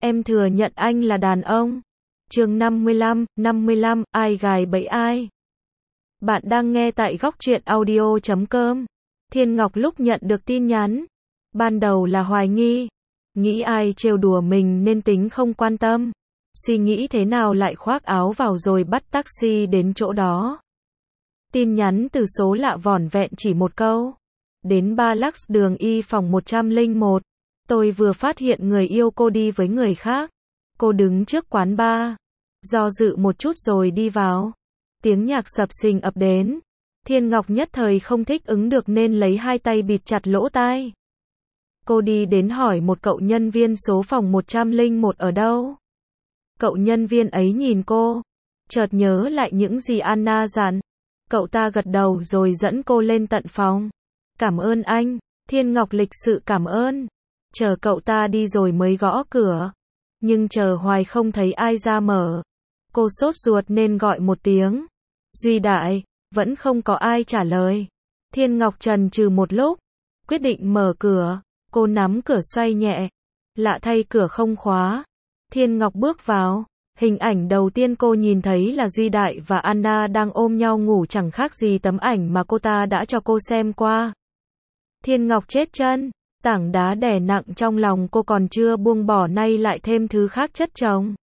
Em thừa nhận anh là đàn ông. Chương 55, ai gài bẫy ai? Bạn đang nghe tại góc truyện audio.com. Thiên Ngọc lúc nhận được tin nhắn, ban đầu là hoài nghi, nghĩ ai trêu đùa mình nên tính không quan tâm. Suy nghĩ thế nào lại khoác áo vào rồi bắt taxi đến chỗ đó. Tin nhắn từ số lạ vỏn vẹn chỉ một câu. Đến 3 Lux đường Y phòng 101. Tôi vừa phát hiện người yêu cô đi với người khác. Cô đứng trước quán bar, do dự một chút rồi đi vào. Tiếng nhạc sập sình ập đến. Thiên Ngọc nhất thời không thích ứng được nên lấy hai tay bịt chặt lỗ tai. Cô đi đến hỏi một cậu nhân viên số phòng 101 ở đâu. Cậu nhân viên ấy nhìn cô, chợt nhớ lại những gì Anna dặn. Cậu ta gật đầu rồi dẫn cô lên tận phòng. Cảm ơn anh. Thiên Ngọc lịch sự cảm ơn. Chờ cậu ta đi rồi mới gõ cửa. Nhưng chờ hoài không thấy ai ra mở. Cô sốt ruột nên gọi một tiếng. Duy Đại, vẫn không có ai trả lời. Thiên Ngọc chần chừ một lúc, quyết định mở cửa. Cô nắm cửa xoay nhẹ. Lạ thay cửa không khóa. Thiên Ngọc bước vào. Hình ảnh đầu tiên cô nhìn thấy là Duy Đại và Anna đang ôm nhau ngủ, chẳng khác gì tấm ảnh mà cô ta đã cho cô xem qua. Thiên Ngọc chết chân. Tảng đá đè nặng trong lòng cô còn chưa buông bỏ, nay lại thêm thứ khác chất chồng.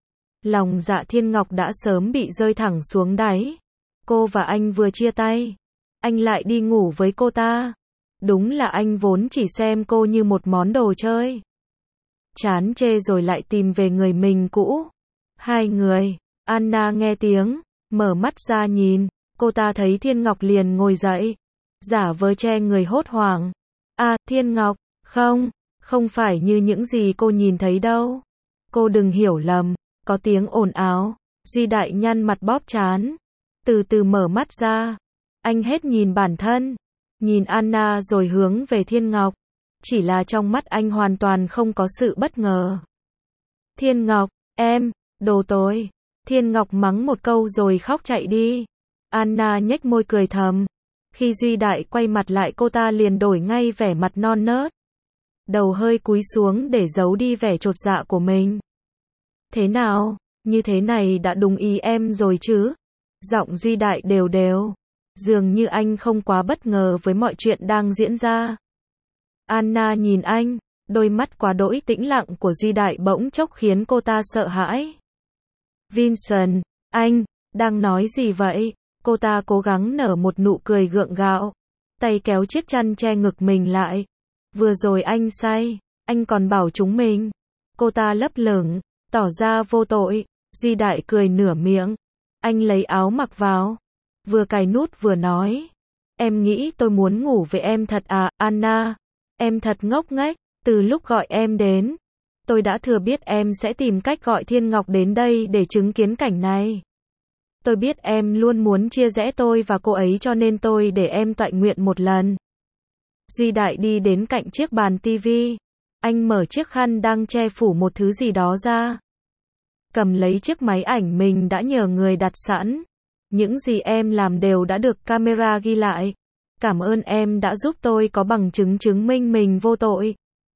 Lòng dạ Thiên Ngọc đã sớm bị rơi thẳng xuống đáy. Cô và anh vừa chia tay, anh lại đi ngủ với cô ta. Đúng là anh vốn chỉ xem cô như một món đồ chơi. Chán chê rồi lại tìm về người mình cũ. Hai người. Anna nghe tiếng, mở mắt ra nhìn. Cô ta thấy Thiên Ngọc liền ngồi dậy, giả vờ che người hốt hoảng. À, Thiên Ngọc, không phải như những gì cô nhìn thấy đâu. Cô đừng hiểu lầm. Có tiếng ồn ào. Duy Đại nhăn mặt bóp trán, từ từ mở mắt ra. Anh hết nhìn bản thân, nhìn Anna rồi hướng về Thiên Ngọc. Chỉ là trong mắt anh hoàn toàn không có sự bất ngờ. Thiên Ngọc, em, đồ tối. Thiên Ngọc mắng một câu rồi khóc chạy đi. Anna nhếch môi cười thầm. Khi Duy Đại quay mặt lại, cô ta liền đổi ngay vẻ mặt non nớt. Đầu hơi cúi xuống để giấu đi vẻ chột dạ của mình. Thế nào, như thế này đã đúng ý em rồi chứ? Giọng Duy Đại đều đều. Dường như anh không quá bất ngờ với mọi chuyện đang diễn ra. Anna nhìn anh, đôi mắt quá đỗi tĩnh lặng của Duy Đại bỗng chốc khiến cô ta sợ hãi. Vincent, anh, đang nói gì vậy? Cô ta cố gắng nở một nụ cười gượng gạo, tay kéo chiếc chăn che ngực mình lại. Vừa rồi anh say, anh còn bảo chúng mình. Cô ta lấp lửng, tỏ ra vô tội. Duy Đại cười nửa miệng. Anh lấy áo mặc vào, vừa cài nút vừa nói. Em nghĩ tôi muốn ngủ với em thật à, Anna? Em thật ngốc nghếch. Từ lúc gọi em đến, tôi đã thừa biết em sẽ tìm cách gọi Thiên Ngọc đến đây để chứng kiến cảnh này. Tôi biết em luôn muốn chia rẽ tôi và cô ấy, cho nên tôi để em tọa nguyện một lần. Duy Đại đi đến cạnh chiếc bàn tivi. Anh mở chiếc khăn đang che phủ một thứ gì đó ra. Cầm lấy chiếc máy ảnh mình đã nhờ người đặt sẵn. Những gì em làm đều đã được camera ghi lại. Cảm ơn em đã giúp tôi có bằng chứng chứng minh mình vô tội.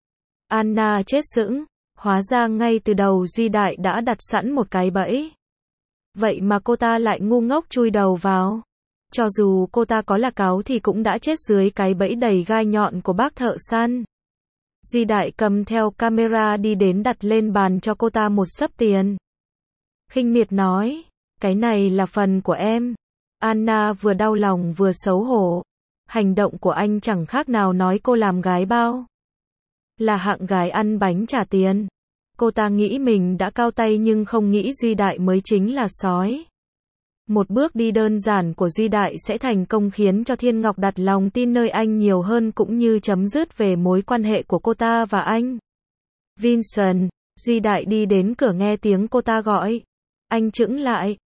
Anna chết sững. Hóa ra ngay từ đầu Duy Đại đã đặt sẵn một cái bẫy. Vậy mà cô ta lại ngu ngốc chui đầu vào. Cho dù cô ta có là cáo thì cũng đã chết dưới cái bẫy đầy gai nhọn của bác thợ săn. Duy Đại cầm theo camera đi đến đặt lên bàn cho cô ta một xấp tiền. Khinh miệt nói, cái này là phần của em. Anna vừa đau lòng vừa xấu hổ. Hành động của anh chẳng khác nào nói cô làm gái bao. Là hạng gái ăn bánh trả tiền. Cô ta nghĩ mình đã cao tay nhưng không nghĩ Duy Đại mới chính là sói. Một bước đi đơn giản của Duy Đại sẽ thành công khiến cho Thiên Ngọc đặt lòng tin nơi anh nhiều hơn, cũng như chấm dứt về mối quan hệ của cô ta và anh. Vincent, Duy Đại đi đến cửa nghe tiếng cô ta gọi. Anh chững lại.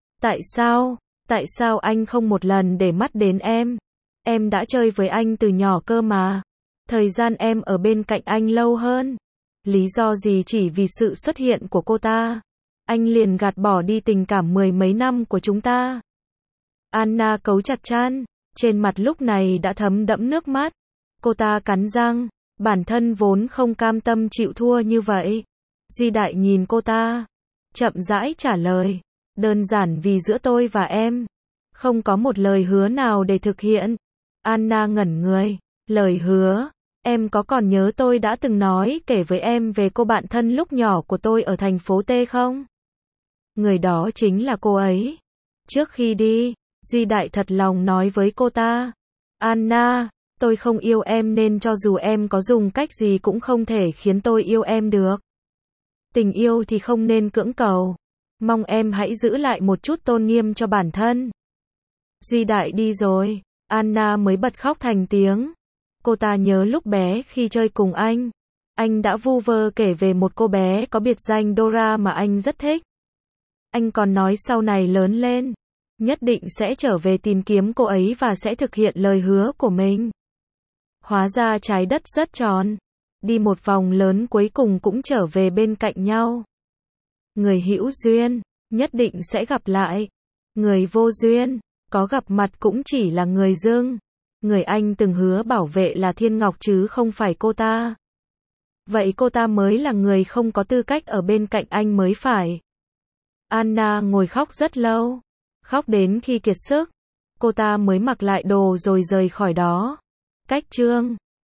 Tại sao anh không một lần để mắt đến em? Em đã chơi với anh từ nhỏ cơ mà. Thời gian em ở bên cạnh anh lâu hơn. Lý do gì chỉ vì sự xuất hiện của cô ta? Anh liền gạt bỏ đi tình cảm mười mấy năm của chúng ta. Anna cấu chặt chăn, trên mặt lúc này đã thấm đẫm nước mắt. Cô ta cắn răng, bản thân vốn không cam tâm chịu thua như vậy. Di Đại nhìn cô ta, chậm rãi trả lời. Đơn giản vì giữa tôi và em, không có một lời hứa nào để thực hiện. Anna ngẩn người. Lời hứa? Em có còn nhớ tôi đã từng nói kể với em về cô bạn thân lúc nhỏ của tôi ở thành phố T không? Người đó chính là cô ấy. Trước khi đi, Di Đại thật lòng nói với cô ta. Anna, tôi không yêu em nên cho dù em có dùng cách gì cũng không thể khiến tôi yêu em được. Tình yêu thì không nên cưỡng cầu. Mong em hãy giữ lại một chút tôn nghiêm cho bản thân. Di Đại đi rồi, Anna mới bật khóc thành tiếng. Cô ta nhớ lúc bé khi chơi cùng anh đã vu vơ kể về một cô bé có biệt danh Dora mà anh rất thích. Anh còn nói sau này lớn lên, nhất định sẽ trở về tìm kiếm cô ấy và sẽ thực hiện lời hứa của mình. Hóa ra trái đất rất tròn, đi một vòng lớn cuối cùng cũng trở về bên cạnh nhau. Người hữu duyên, nhất định sẽ gặp lại. Người vô duyên, có gặp mặt cũng chỉ là người dưng. Người anh từng hứa bảo vệ là Thiên Ngọc chứ không phải cô ta. Vậy cô ta mới là người không có tư cách ở bên cạnh anh mới phải. Anna ngồi khóc rất lâu. Khóc đến khi kiệt sức. Cô ta mới mặc lại đồ rồi rời khỏi đó. Cách chương